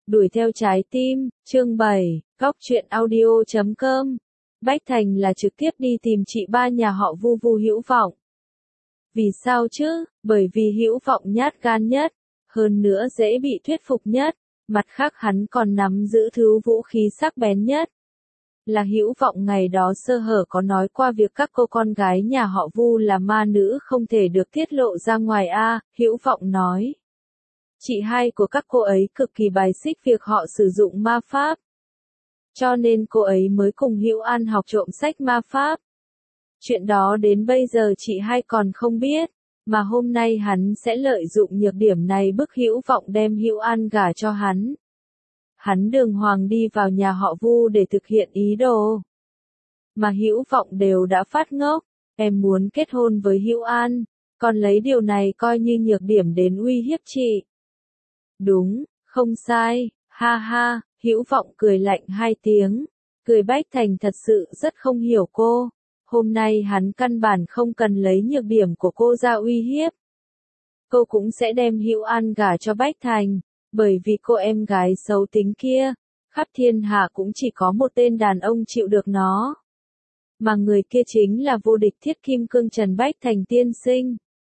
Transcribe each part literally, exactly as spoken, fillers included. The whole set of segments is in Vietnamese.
Đuổi theo trái tim, chương bảy, góc truyện audio chấm com. Bách Thành là trực tiếp đi tìm chị ba nhà họ Vu Vu Hữu Vọng. Vì sao chứ? Bởi vì Hữu Vọng nhát gan nhất, hơn nữa dễ bị thuyết phục nhất, mặt khác hắn còn nắm giữ thứ vũ khí sắc bén nhất. Là Hữu Vọng ngày đó sơ hở có nói qua việc các cô con gái nhà họ Vu là ma nữ không thể được tiết lộ ra ngoài a, Hữu Vọng nói. Chị hai của các cô ấy cực kỳ bài xích việc họ sử dụng ma pháp. Cho nên cô ấy mới cùng Hữu An học trộm sách ma pháp. Chuyện đó đến bây giờ chị hai còn không biết, mà hôm nay hắn sẽ lợi dụng nhược điểm này bức Hữu Vọng đem Hữu An gả cho hắn. Hắn đường hoàng đi vào nhà họ Vu để thực hiện ý đồ. Mà Hữu Vọng đều đã phát ngốc, em muốn kết hôn với Hữu An, còn lấy điều này coi như nhược điểm đến uy hiếp chị. Đúng, không sai, ha ha, Hữu Vọng cười lạnh hai tiếng, cười Bách Thành thật sự rất không hiểu cô, hôm nay hắn căn bản không cần lấy nhược điểm của cô ra uy hiếp. Cô cũng sẽ đem Hữu An gả cho Bách Thành, bởi vì cô em gái xấu tính kia, khắp thiên hạ cũng chỉ có một tên đàn ông chịu được nó. Mà người kia chính là vô địch thiết kim cương Trần Bách Thành tiên sinh.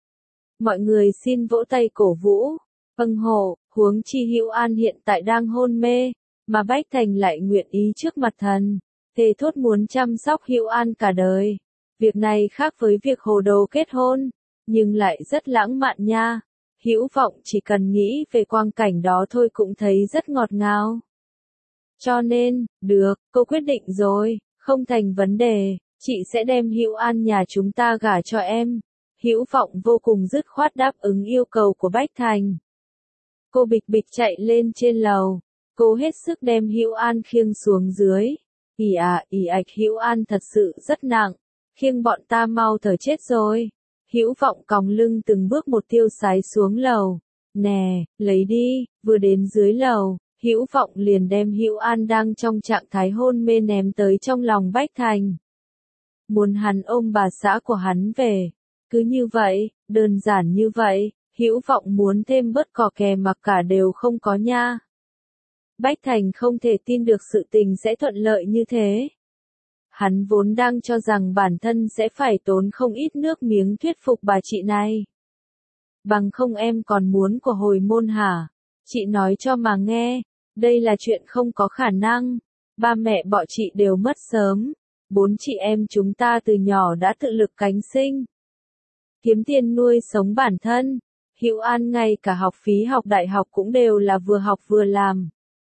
Mọi người xin vỗ tay cổ vũ. Vâng hộ, huống chi Hữu An hiện tại đang hôn mê, mà Bách Thành lại nguyện ý trước mặt thần, thề thốt muốn chăm sóc Hữu An cả đời. Việc này khác với việc hồ đồ kết hôn, nhưng lại rất lãng mạn nha. Hữu Vọng chỉ cần nghĩ về quang cảnh đó thôi cũng thấy rất ngọt ngào. Cho nên, được, cô quyết định rồi, không thành vấn đề, chị sẽ đem Hữu An nhà chúng ta gả cho em. Hữu Vọng vô cùng dứt khoát đáp ứng yêu cầu của Bách Thành. Cô bịch bịch chạy lên trên lầu, cô hết sức đem Hữu An khiêng xuống dưới. Ì à, ì ạch Hữu An thật sự rất nặng, khiêng bọn ta mau thở chết rồi. Hữu Vọng còng lưng từng bước một tiêu sái xuống lầu. Nè, lấy đi, vừa đến dưới lầu, Hữu Vọng liền đem Hữu An đang trong trạng thái hôn mê ném tới trong lòng Bách Thành. Muốn hắn ôm bà xã của hắn về. Cứ như vậy, đơn giản như vậy. Hữu Vọng muốn thêm bớt cò kè mà cả đều không có nha. Bách Thành không thể tin được sự tình sẽ thuận lợi như thế. Hắn vốn đang cho rằng bản thân sẽ phải tốn không ít nước miếng thuyết phục bà chị này. Bằng không em còn muốn của hồi môn hả? Chị nói cho mà nghe, đây là chuyện không có khả năng. Ba mẹ bọn chị đều mất sớm. Bốn chị em chúng ta từ nhỏ đã tự lực cánh sinh. Kiếm tiền nuôi sống bản thân. Hữu An ngay cả học phí học đại học cũng đều là vừa học vừa làm.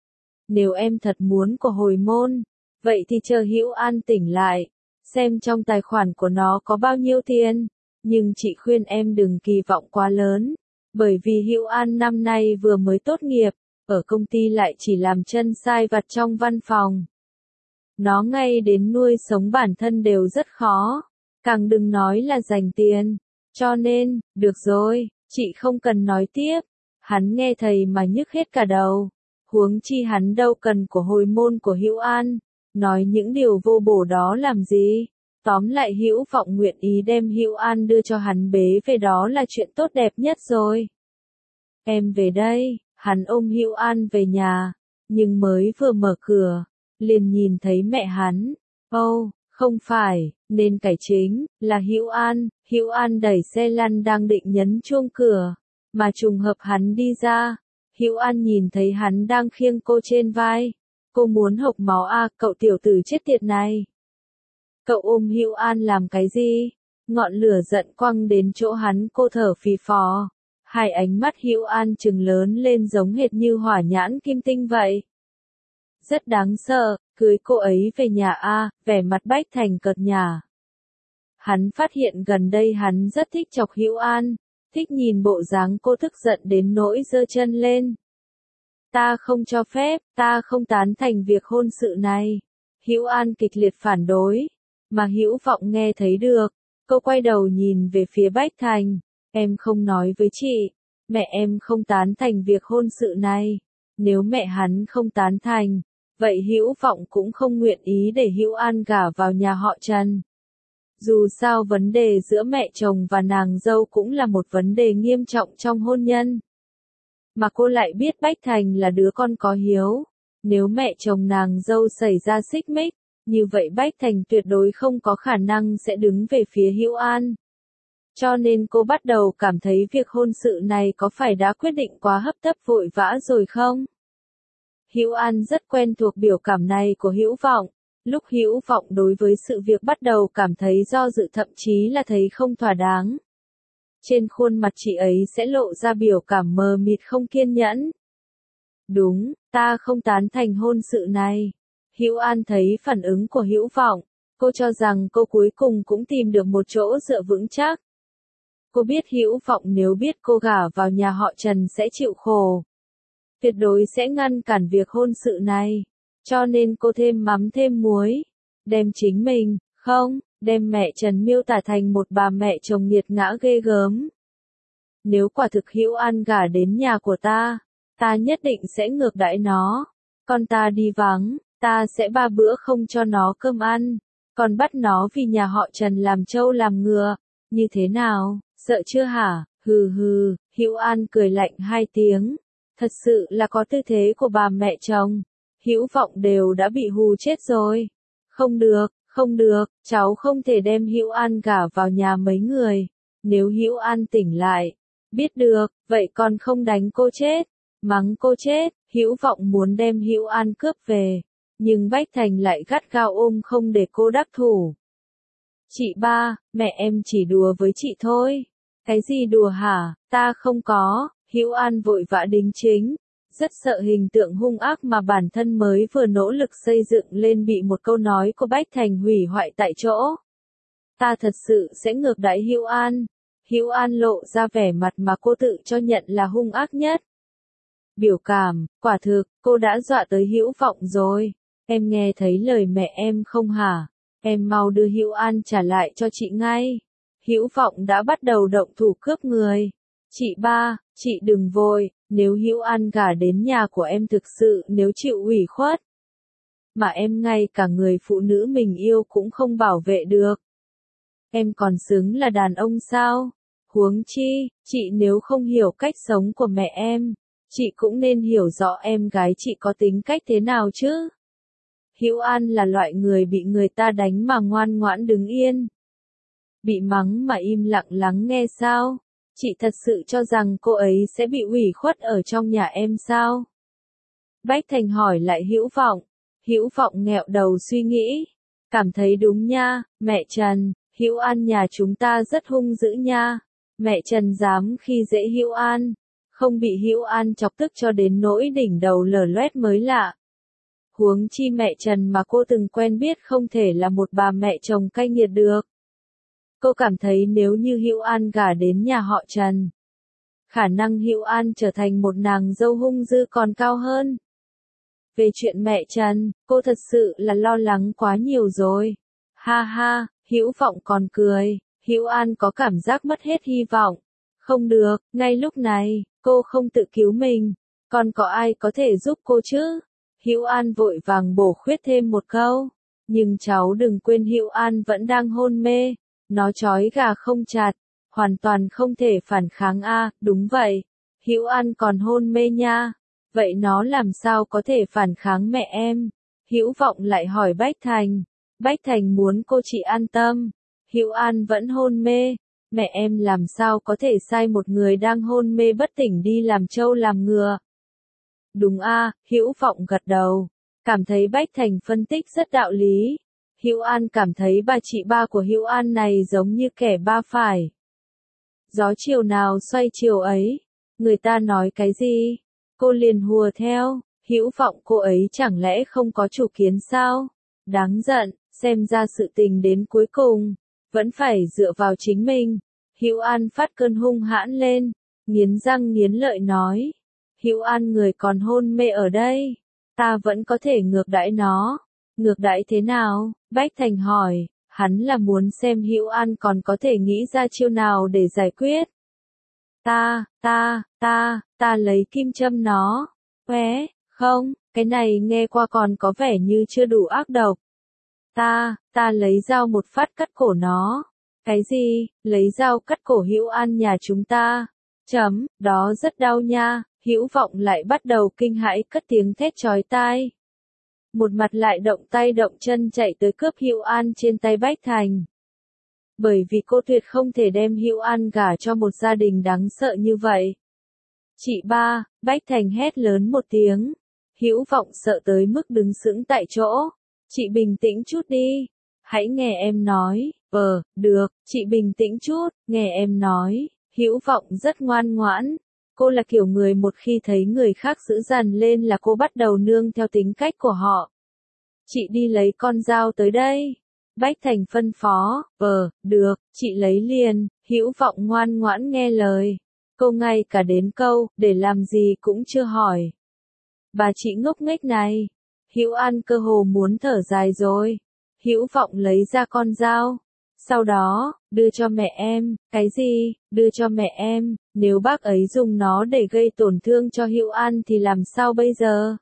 Nếu em thật muốn của hồi môn, vậy thì chờ Hữu An tỉnh lại, xem trong tài khoản của nó có bao nhiêu tiền. Nhưng chị khuyên em đừng kỳ vọng quá lớn, bởi vì Hữu An năm nay vừa mới tốt nghiệp, ở công ty lại chỉ làm chân sai vặt trong văn phòng. Nó ngay đến nuôi sống bản thân đều rất khó, càng đừng nói là dành tiền. Cho nên, được rồi. Chị không cần nói tiếp, hắn nghe thầy mà nhức hết cả đầu, huống chi hắn đâu cần của hồi môn của Hữu An, nói những điều vô bổ đó làm gì, tóm lại Hữu Vọng nguyện ý đem Hữu An đưa cho hắn bế về đó là chuyện tốt đẹp nhất rồi. Em về đây, hắn ôm Hữu An về nhà, nhưng mới vừa mở cửa, liền nhìn thấy mẹ hắn, ô, oh, không phải, nên cải chính, là Hữu An. Hữu An đẩy xe lăn đang định nhấn chuông cửa, mà trùng hợp hắn đi ra. Hữu An nhìn thấy hắn đang khiêng cô trên vai. Cô muốn hộc máu à, cậu tiểu tử chết tiệt này. Cậu ôm Hữu An làm cái gì? Ngọn lửa giận quăng đến chỗ hắn, cô thở phì phò. Hai ánh mắt Hữu An trừng lớn lên giống hệt như hỏa nhãn kim tinh vậy. Rất đáng sợ, cưới cô ấy về nhà a, à, vẻ mặt Bách Thành cợt nhả. Hắn phát hiện gần đây hắn rất thích chọc Hữu An, thích nhìn bộ dáng cô tức giận đến nỗi giơ chân lên. Ta không cho phép, ta không tán thành việc hôn sự này. Hữu An kịch liệt phản đối, mà Hữu Vọng nghe thấy được. Cô quay đầu nhìn về phía Bách Thành, em không nói với chị, mẹ em không tán thành việc hôn sự này. Nếu mẹ hắn không tán thành, vậy Hữu Vọng cũng không nguyện ý để Hữu An gả vào nhà họ Trần. Dù sao vấn đề giữa mẹ chồng và nàng dâu cũng là một vấn đề nghiêm trọng trong hôn nhân. mà cô lại biết Bách Thành là đứa con có hiếu. Nếu mẹ chồng nàng dâu xảy ra xích mích, như vậy Bách Thành tuyệt đối không có khả năng sẽ đứng về phía Hữu An. Cho nên cô bắt đầu cảm thấy việc hôn sự này có phải đã quyết định quá hấp tấp vội vã rồi không? Hữu An rất quen thuộc biểu cảm này của Hữu Vọng. Lúc Hữu Vọng đối với sự việc bắt đầu cảm thấy do dự thậm chí là thấy không thỏa đáng. Trên khuôn mặt chị ấy sẽ lộ ra biểu cảm mờ mịt không kiên nhẫn. Đúng, ta không tán thành hôn sự này. Hữu An thấy phản ứng của Hữu Vọng, cô cho rằng cô cuối cùng cũng tìm được một chỗ dựa vững chắc. Cô biết Hữu Vọng nếu biết cô gả vào nhà họ Trần sẽ chịu khổ. Tuyệt đối sẽ ngăn cản việc hôn sự này. Cho nên cô thêm mắm thêm muối. Đem chính mình, không, đem mẹ Trần miêu tả thành một bà mẹ chồng nghiệt ngã ghê gớm. Nếu quả thực Hữu An gả đến nhà của ta, ta nhất định sẽ ngược đãi nó. Con ta đi vắng, ta sẽ ba bữa không cho nó cơm ăn. Còn bắt nó vì nhà họ Trần làm trâu làm ngựa. Như thế nào, sợ chưa hả? Hừ hừ, Hữu An cười lạnh hai tiếng. Thật sự là có tư thế của bà mẹ chồng. Hữu Vọng đều đã bị hù chết rồi. Không được, không được, cháu không thể đem Hữu An gả vào nhà mấy người. Nếu Hữu An tỉnh lại, biết được, vậy còn không đánh cô chết, mắng cô chết. Hữu Vọng muốn đem Hữu An cướp về, nhưng Bách Thành lại gắt gao ôm không để cô đắc thủ. Chị ba, mẹ em chỉ đùa với chị thôi. Cái gì đùa hả, ta không có. Hữu An vội vã đính chính, rất sợ hình tượng hung ác mà bản thân mới vừa nỗ lực xây dựng lên bị một câu nói của Bách Thành hủy hoại tại chỗ. Ta thật sự sẽ ngược đãi Hữu An. Hữu An lộ ra vẻ mặt mà cô tự cho nhận là hung ác nhất. Biểu cảm, quả thực, cô đã dọa tới Hữu Vọng rồi. Em nghe thấy lời mẹ em không hả? Em mau đưa Hữu An trả lại cho chị ngay. Hữu Vọng đã bắt đầu động thủ cướp người. Chị ba, chị đừng vội, nếu Hữu An gả đến nhà của em thực sự nếu chịu ủy khuất. Mà em ngay cả người phụ nữ mình yêu cũng không bảo vệ được. Em còn xứng là đàn ông sao? Huống chi, chị nếu không hiểu cách sống của mẹ em, chị cũng nên hiểu rõ em gái chị có tính cách thế nào chứ. Hữu An là loại người bị người ta đánh mà ngoan ngoãn đứng yên. Bị mắng mà im lặng lắng nghe sao? Chị thật sự cho rằng cô ấy sẽ bị ủy khuất ở trong nhà em sao? Bách Thành hỏi lại Hữu Vọng. Hữu Vọng nghẹo đầu suy nghĩ. Cảm thấy đúng nha, mẹ Trần, Hữu An nhà chúng ta rất hung dữ nha. Mẹ Trần dám khi dễ Hữu An, không bị Hữu An chọc tức cho đến nỗi đỉnh đầu lở loét mới lạ. Huống chi mẹ Trần mà cô từng quen biết không thể là một bà mẹ chồng cay nghiệt được. Cô cảm thấy nếu như Hữu An gả đến nhà họ Trần, khả năng Hữu An trở thành một nàng dâu hung dữ còn cao hơn. Về chuyện mẹ Trần, cô thật sự là lo lắng quá nhiều rồi. Ha ha, Hữu Vọng còn cười, Hữu An có cảm giác mất hết hy vọng. Không được, ngay lúc này, cô không tự cứu mình, còn có ai có thể giúp cô chứ? Hữu An vội vàng bổ khuyết thêm một câu, nhưng cháu đừng quên Hữu An vẫn đang hôn mê. Nó trói gà không chặt, hoàn toàn không thể phản kháng a, à, đúng vậy. Hữu An còn hôn mê nha. Vậy nó làm sao có thể phản kháng mẹ em? Hữu Vọng lại hỏi Bách Thành. Bách Thành muốn cô chị an tâm. Hữu An vẫn hôn mê, mẹ em làm sao có thể sai một người đang hôn mê bất tỉnh đi làm trâu làm ngựa? Đúng a, à, Hữu Vọng gật đầu, cảm thấy Bách Thành phân tích rất đạo lý. Hữu An cảm thấy bà chị ba của Hữu An này giống như kẻ ba phải. Gió chiều nào xoay chiều ấy, người ta nói cái gì, cô liền hùa theo. Hữu Vọng cô ấy chẳng lẽ không có chủ kiến sao? Đáng giận, xem ra sự tình đến cuối cùng, vẫn phải dựa vào chính mình. Hữu An phát cơn hung hãn lên, nghiến răng nghiến lợi nói. Hữu An người còn hôn mê ở đây, ta vẫn có thể ngược đãi nó. Ngược đãi thế nào? Bách Thành hỏi, hắn là muốn xem Hữu An còn có thể nghĩ ra chiêu nào để giải quyết. Ta, ta, ta, ta lấy kim châm nó. Qué, không, cái này nghe qua còn có vẻ như chưa đủ ác độc. Ta, ta lấy dao một phát cắt cổ nó. Cái gì, lấy dao cắt cổ Hữu An nhà chúng ta? Chấm, đó rất đau nha, Hữu Vọng lại bắt đầu kinh hãi cất tiếng thét chói tai. Một mặt lại động tay động chân chạy tới cướp Hữu An trên tay Bách Thành. Bởi vì cô tuyệt không thể đem Hữu An gả cho một gia đình đáng sợ như vậy. Chị ba, Bách Thành hét lớn một tiếng. Hữu Vọng sợ tới mức đứng sững tại chỗ. Chị bình tĩnh chút đi. Hãy nghe em nói. Ờ, được, chị bình tĩnh chút, nghe em nói. Hữu Vọng rất ngoan ngoãn. Cô là kiểu người một khi thấy người khác dữ dằn lên là cô bắt đầu nương theo tính cách của họ. Chị đi lấy con dao tới đây. Bách Thành phân phó. Ờ, được, chị lấy liền. Hữu Vọng ngoan ngoãn nghe lời. Cô ngay cả đến câu, để làm gì cũng chưa hỏi. Bà chị ngốc nghếch này. Hữu An cơ hồ muốn thở dài rồi. Hữu Vọng lấy ra con dao. Sau đó, đưa cho mẹ em. Cái gì? Đưa cho mẹ em. Nếu bác ấy dùng nó để gây tổn thương cho Hữu An thì làm sao bây giờ?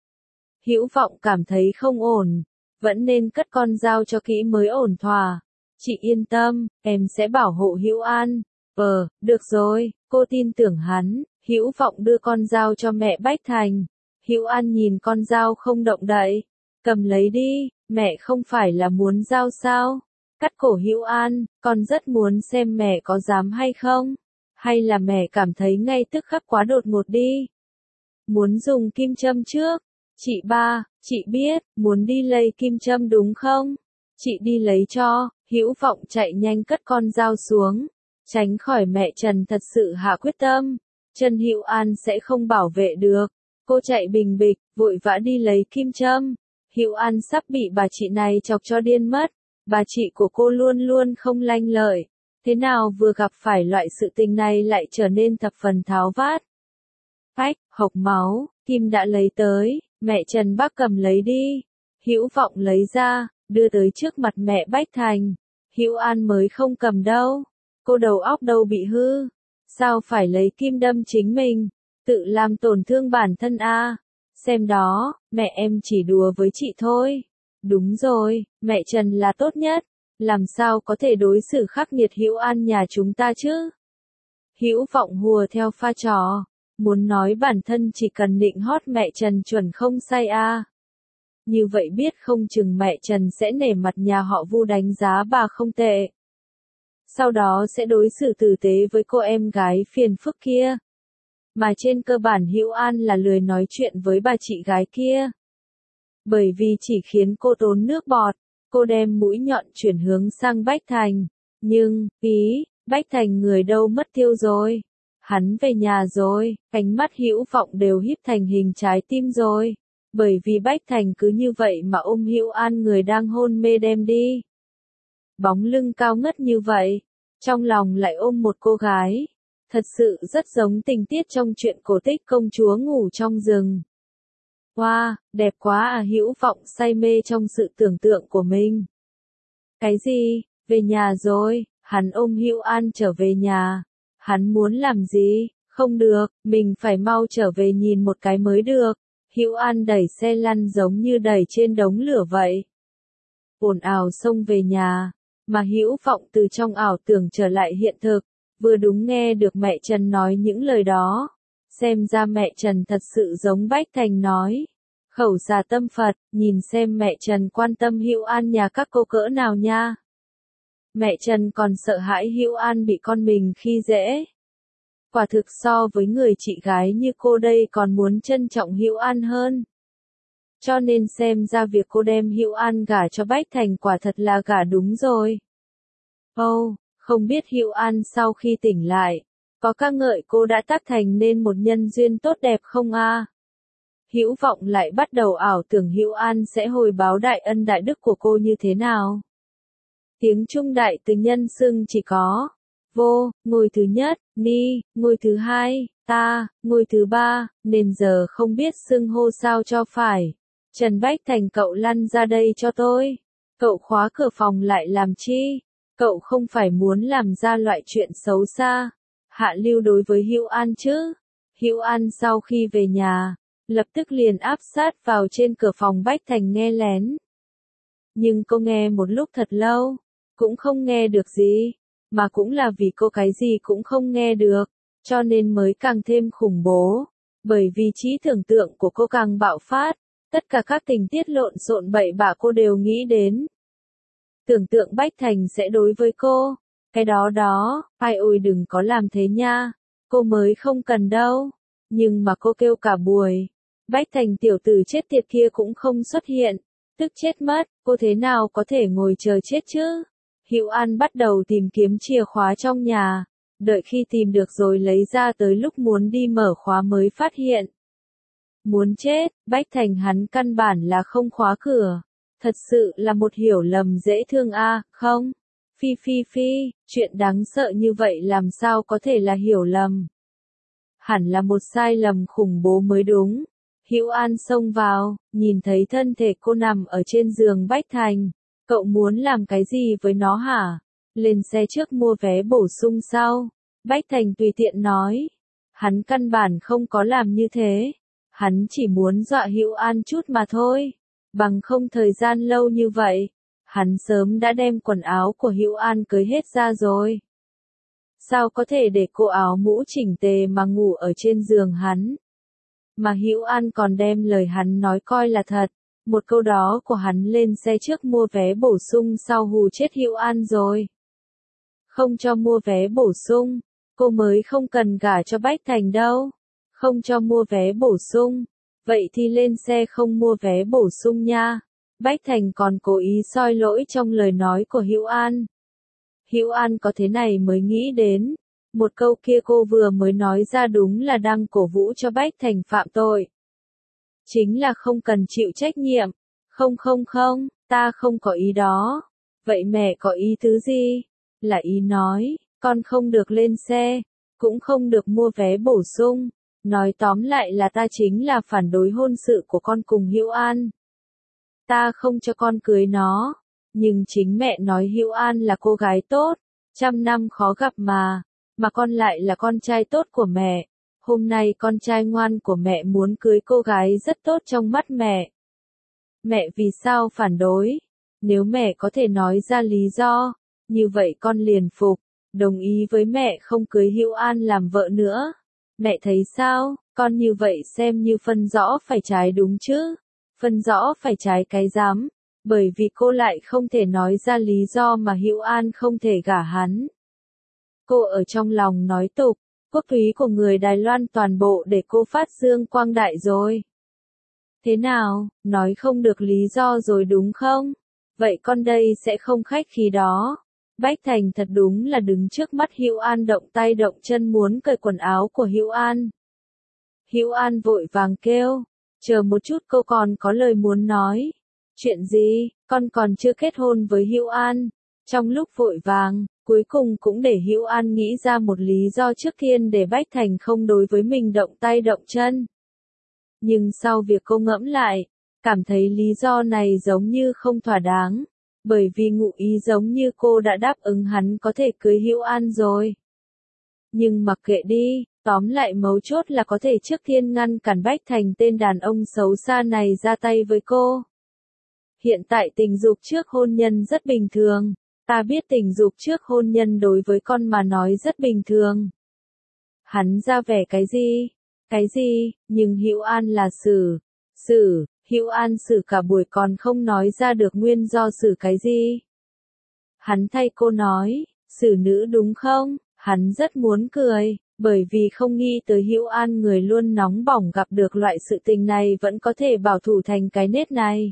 Hữu Vọng cảm thấy không ổn. Vẫn nên cất con dao cho kỹ mới ổn thỏa. Chị yên tâm, em sẽ bảo hộ Hữu An. Ờ, được rồi, cô tin tưởng hắn. Hữu Vọng đưa con dao cho mẹ Bách Thành. Hữu An nhìn con dao không động đậy. Cầm lấy đi, mẹ không phải là muốn dao sao? Cắt cổ Hữu An, con rất muốn xem mẹ có dám hay không? Hay là mẹ cảm thấy ngay tức khắc quá đột ngột đi? Muốn dùng kim châm trước? Chị ba, chị biết, muốn đi lấy kim châm đúng không? Chị đi lấy cho. Hữu Vọng chạy nhanh cất con dao xuống. Tránh khỏi mẹ Trần thật sự hạ quyết tâm. Trần Hữu An sẽ không bảo vệ được. Cô chạy bình bịch, vội vã đi lấy kim châm. Hữu An sắp bị bà chị này chọc cho điên mất. Bà chị của cô luôn luôn không lanh lợi. Thế nào vừa gặp phải loại sự tình này lại trở nên thập phần tháo vát. Phách, hộc máu, kim đã lấy tới, mẹ Trần bác cầm lấy đi. Hữu Vọng lấy ra, đưa tới trước mặt mẹ Bách Thành. Hữu An mới không cầm đâu. Cô đầu óc đâu bị hư. Sao phải lấy kim đâm chính mình? Tự làm tổn thương bản thân a. Xem đó, mẹ em chỉ đùa với chị thôi. Đúng rồi, mẹ Trần là tốt nhất. Làm sao có thể đối xử khắc nghiệt Hữu An nhà chúng ta chứ? Hữu Vọng hùa theo pha trò. Muốn nói bản thân chỉ cần nịnh hót mẹ Trần chuẩn không sai a. Như vậy biết không chừng mẹ Trần sẽ nể mặt nhà họ Vu đánh giá bà không tệ. Sau đó sẽ đối xử tử tế với cô em gái phiền phức kia. Mà trên cơ bản Hữu An là lười nói chuyện với bà chị gái kia. Bởi vì chỉ khiến cô tốn nước bọt, cô đem mũi nhọn chuyển hướng sang Bách Thành. Nhưng, ý, Bách Thành người đâu mất tiêu rồi. Hắn về nhà rồi, ánh mắt Hữu Vọng đều híp thành hình trái tim rồi. Bởi vì Bách Thành cứ như vậy mà ôm Hữu An người đang hôn mê đem đi. Bóng lưng cao ngất như vậy, trong lòng lại ôm một cô gái. Thật sự rất giống tình tiết trong truyện cổ tích công chúa ngủ trong rừng. Wow, đẹp quá à. Hữu Vọng say mê trong sự tưởng tượng của mình. Cái gì? Về nhà rồi, hắn ôm Hữu An trở về nhà. Hắn muốn làm gì? Không được, mình phải mau trở về nhìn một cái mới được. Hữu An đẩy xe lăn giống như đẩy trên đống lửa vậy. Ồn ào xông về nhà, mà Hữu Vọng từ trong ảo tưởng trở lại hiện thực, vừa đúng nghe được mẹ Trần nói những lời đó. Xem ra mẹ Trần thật sự giống Bách Thành nói. Khẩu xà tâm Phật, nhìn xem mẹ Trần quan tâm Hữu An nhà các cô cỡ nào nha. Mẹ Trần còn sợ hãi Hữu An bị con mình khi dễ. Quả thực so với người chị gái như cô đây còn muốn trân trọng Hữu An hơn. Cho nên xem ra việc cô đem Hữu An gả cho Bách Thành quả thật là gả đúng rồi. Ồ, oh, không biết Hữu An sau khi tỉnh lại, có ca ngợi cô đã tác thành nên một nhân duyên tốt đẹp không a? À? Hữu Vọng lại bắt đầu ảo tưởng Hữu An sẽ hồi báo đại ân đại đức của cô như thế nào. Tiếng Trung đại từ nhân xưng chỉ có vô, ngôi thứ nhất, ni, ngôi thứ hai, ta, ngôi thứ ba, nên giờ không biết xưng hô sao cho phải. Trần Bách Thành, cậu lăn ra đây cho tôi. Cậu khóa cửa phòng lại làm chi? Cậu không phải muốn làm ra loại chuyện xấu xa, hạ lưu đối với Hữu An chứ? Hữu An sau khi về nhà, lập tức liền áp sát vào trên cửa phòng Bách Thành nghe lén. Nhưng cô nghe một lúc thật lâu, cũng không nghe được gì, mà cũng là vì cô cái gì cũng không nghe được, cho nên mới càng thêm khủng bố. Bởi vì trí tưởng tượng của cô càng bạo phát, tất cả các tình tiết lộn xộn bậy bạ cô đều nghĩ đến. Tưởng tượng Bách Thành sẽ đối với cô. Cái đó đó, ai ôi đừng có làm thế nha. Cô mới không cần đâu. Nhưng mà cô kêu cả buổi. Bách Thành tiểu tử chết tiệt kia cũng không xuất hiện. Tức chết mất, cô thế nào có thể ngồi chờ chết chứ? Hữu An bắt đầu tìm kiếm chìa khóa trong nhà. Đợi khi tìm được rồi lấy ra tới lúc muốn đi mở khóa mới phát hiện. Muốn chết, Bách Thành hắn căn bản là không khóa cửa. Thật sự là một hiểu lầm dễ thương a, à, không? Phi phi phi, chuyện đáng sợ như vậy làm sao có thể là hiểu lầm? Hẳn là một sai lầm khủng bố mới đúng. Hữu An xông vào, nhìn thấy thân thể cô nằm ở trên giường Bách Thành. Cậu muốn làm cái gì với nó hả? Lên xe trước mua vé bổ sung sau. Bách Thành tùy tiện nói. Hắn căn bản không có làm như thế. Hắn chỉ muốn dọa Hữu An chút mà thôi. Bằng không thời gian lâu như vậy, hắn sớm đã đem quần áo của Hữu An cưới hết ra rồi. Sao có thể để cô áo mũ chỉnh tề mà ngủ ở trên giường hắn? Mà Hữu An còn đem lời hắn nói coi là thật. Một câu đó của hắn lên xe trước mua vé bổ sung sau hù chết Hữu An rồi. Không cho mua vé bổ sung, cô mới không cần gả cho Bách Thành đâu. Không cho mua vé bổ sung, vậy thì lên xe không mua vé bổ sung nha. Bách Thành còn cố ý soi lỗi trong lời nói của Hữu An. Hữu An có thế này mới nghĩ đến, một câu kia cô vừa mới nói ra đúng là đang cổ vũ cho Bách Thành phạm tội. Chính là không cần chịu trách nhiệm. Không không không, ta không có ý đó. Vậy mẹ có ý thứ gì? Là ý nói, con không được lên xe, cũng không được mua vé bổ sung. Nói tóm lại là ta chính là phản đối hôn sự của con cùng Hữu An. Ta không cho con cưới nó, nhưng chính mẹ nói Hữu An là cô gái tốt, trăm năm khó gặp mà, mà con lại là con trai tốt của mẹ. Hôm nay con trai ngoan của mẹ muốn cưới cô gái rất tốt trong mắt mẹ. Mẹ vì sao phản đối? Nếu mẹ có thể nói ra lý do, như vậy con liền phục, đồng ý với mẹ không cưới Hữu An làm vợ nữa. Mẹ thấy sao, con như vậy xem như phân rõ phải trái đúng chứ? Phân rõ phải trái cái dám, bởi vì cô lại không thể nói ra lý do mà Hữu An không thể gả hắn. Cô ở trong lòng nói tục, quốc túy của người Đài Loan toàn bộ để cô phát dương quang đại rồi. Thế nào, nói không được lý do rồi đúng không? Vậy con đây sẽ không khách khí đó. Bách Thành thật đúng là đứng trước mắt Hữu An động tay động chân muốn cởi quần áo của Hữu An. Hữu An vội vàng kêu, chờ một chút cô còn có lời muốn nói. Chuyện gì, con còn chưa kết hôn với Hữu An. Trong lúc vội vàng, cuối cùng cũng để Hữu An nghĩ ra một lý do trước tiên để Bách Thành không đối với mình động tay động chân. Nhưng sau việc cô ngẫm lại, cảm thấy lý do này giống như không thỏa đáng. Bởi vì ngụ ý giống như cô đã đáp ứng hắn có thể cưới Hữu An rồi. Nhưng mặc kệ đi, tóm lại mấu chốt là có thể trước tiên ngăn cản Bách Thành tên đàn ông xấu xa này ra tay với cô. Hiện tại tình dục trước hôn nhân rất bình thường, ta biết tình dục trước hôn nhân đối với con mà nói rất bình thường. Hắn ra vẻ cái gì? Cái gì? Nhưng Hữu An là xử, xử. Hữu An xử cả buổi còn không nói ra được nguyên do xử cái gì. Hắn thay cô nói, xử nữ đúng không? Hắn rất muốn cười, bởi vì không nghĩ tới Hữu An người luôn nóng bỏng gặp được loại sự tình này vẫn có thể bảo thủ thành cái nết này.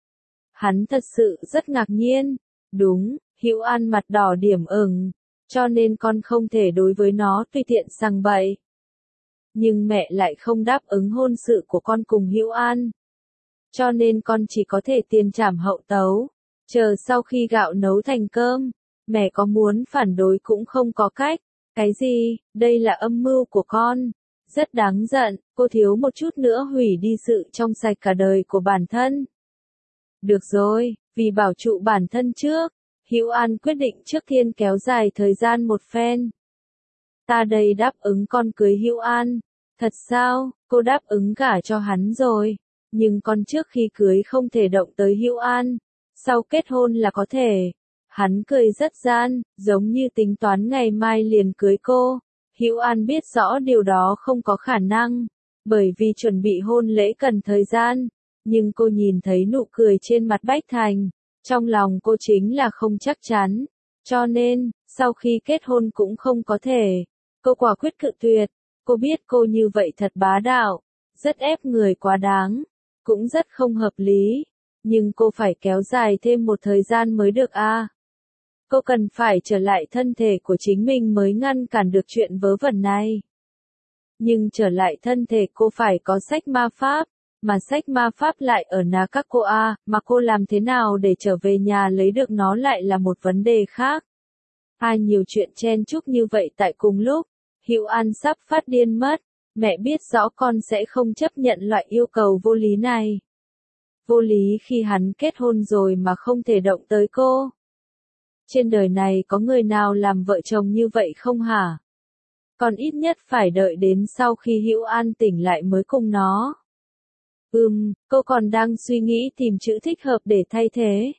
Hắn thật sự rất ngạc nhiên. Đúng, Hữu An mặt đỏ điểm ửng, cho nên con không thể đối với nó tùy tiện sằng bậy. Nhưng mẹ lại không đáp ứng hôn sự của con cùng Hữu An. Cho nên con chỉ có thể tiền trảm hậu tấu, chờ sau khi gạo nấu thành cơm, mẹ có muốn phản đối cũng không có cách. Cái gì, đây là âm mưu của con. Rất đáng giận, cô thiếu một chút nữa hủy đi sự trong sạch cả đời của bản thân. Được rồi, vì bảo trụ bản thân trước, Hữu An quyết định trước tiên kéo dài thời gian một phen. Ta đây đáp ứng con cưới Hữu An. Thật sao, cô đáp ứng gả cho hắn rồi. Nhưng con trước khi cưới không thể động tới Hữu An, sau kết hôn là có thể. Hắn cười rất gian, giống như tính toán ngày mai liền cưới cô. Hữu An biết rõ điều đó không có khả năng, bởi vì chuẩn bị hôn lễ cần thời gian, nhưng cô nhìn thấy nụ cười trên mặt Bách Thành, trong lòng cô chính là không chắc chắn, cho nên, sau khi kết hôn cũng không có thể. Cô quả quyết cự tuyệt, cô biết cô như vậy thật bá đạo, rất ép người quá đáng, cũng rất không hợp lý, nhưng cô phải kéo dài thêm một thời gian mới được a. À. Cô cần phải trở lại thân thể của chính mình mới ngăn cản được chuyện vớ vẩn này. Nhưng trở lại thân thể cô phải có sách ma pháp, mà sách ma pháp lại ở Nakakoa, à, mà cô làm thế nào để trở về nhà lấy được nó lại là một vấn đề khác. Hai nhiều chuyện chen chúc như vậy tại cùng lúc, Hữu An sắp phát điên mất, mẹ biết rõ con sẽ không chấp nhận loại yêu cầu vô lý này. Vô lý khi hắn kết hôn rồi mà không thể động tới cô. Trên đời này có người nào làm vợ chồng như vậy không hả? Còn ít nhất phải đợi đến sau khi Hữu An tỉnh lại mới cùng nó. Ừm, cô còn đang suy nghĩ tìm chữ thích hợp để thay thế.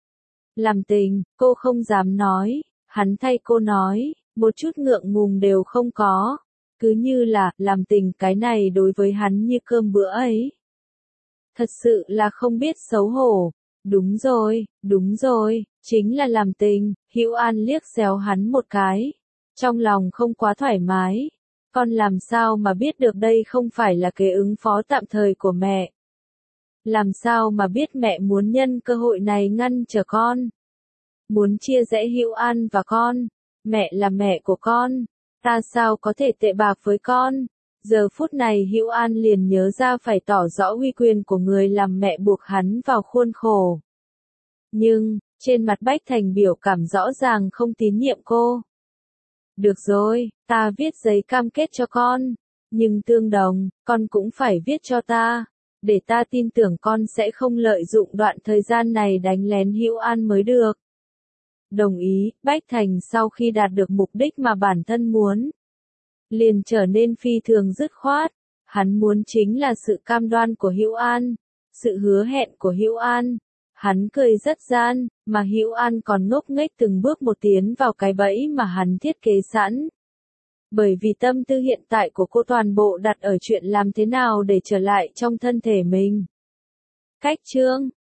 Làm tình, cô không dám nói, hắn thay cô nói, một chút ngượng ngùng đều không có. Cứ như là, làm tình cái này đối với hắn như cơm bữa ấy. Thật sự là không biết xấu hổ. Đúng rồi, đúng rồi, chính là làm tình. Hữu An liếc xéo hắn một cái. Trong lòng không quá thoải mái. Con làm sao mà biết được đây không phải là kế ứng phó tạm thời của mẹ. Làm sao mà biết mẹ muốn nhân cơ hội này ngăn trở con. Muốn chia rẽ Hữu An và con. Mẹ là mẹ của con. Ta sao có thể tệ bạc với con. Giờ phút này Hữu An liền nhớ ra phải tỏ rõ uy quyền của người làm mẹ buộc hắn vào khuôn khổ. Nhưng, trên mặt Bách Thành biểu cảm rõ ràng không tín nhiệm cô. Được rồi, ta viết giấy cam kết cho con. Nhưng tương đồng, con cũng phải viết cho ta. Để ta tin tưởng con sẽ không lợi dụng đoạn thời gian này đánh lén Hữu An mới được. Đồng ý, Bách Thành sau khi đạt được mục đích mà bản thân muốn. Liền trở nên phi thường dứt khoát. Hắn muốn chính là sự cam đoan của Hữu An. Sự hứa hẹn của Hữu An. Hắn cười rất gian, mà Hữu An còn ngốc nghếch từng bước một tiến vào cái bẫy mà hắn thiết kế sẵn. Bởi vì tâm tư hiện tại của cô toàn bộ đặt ở chuyện làm thế nào để trở lại trong thân thể mình. Cách chương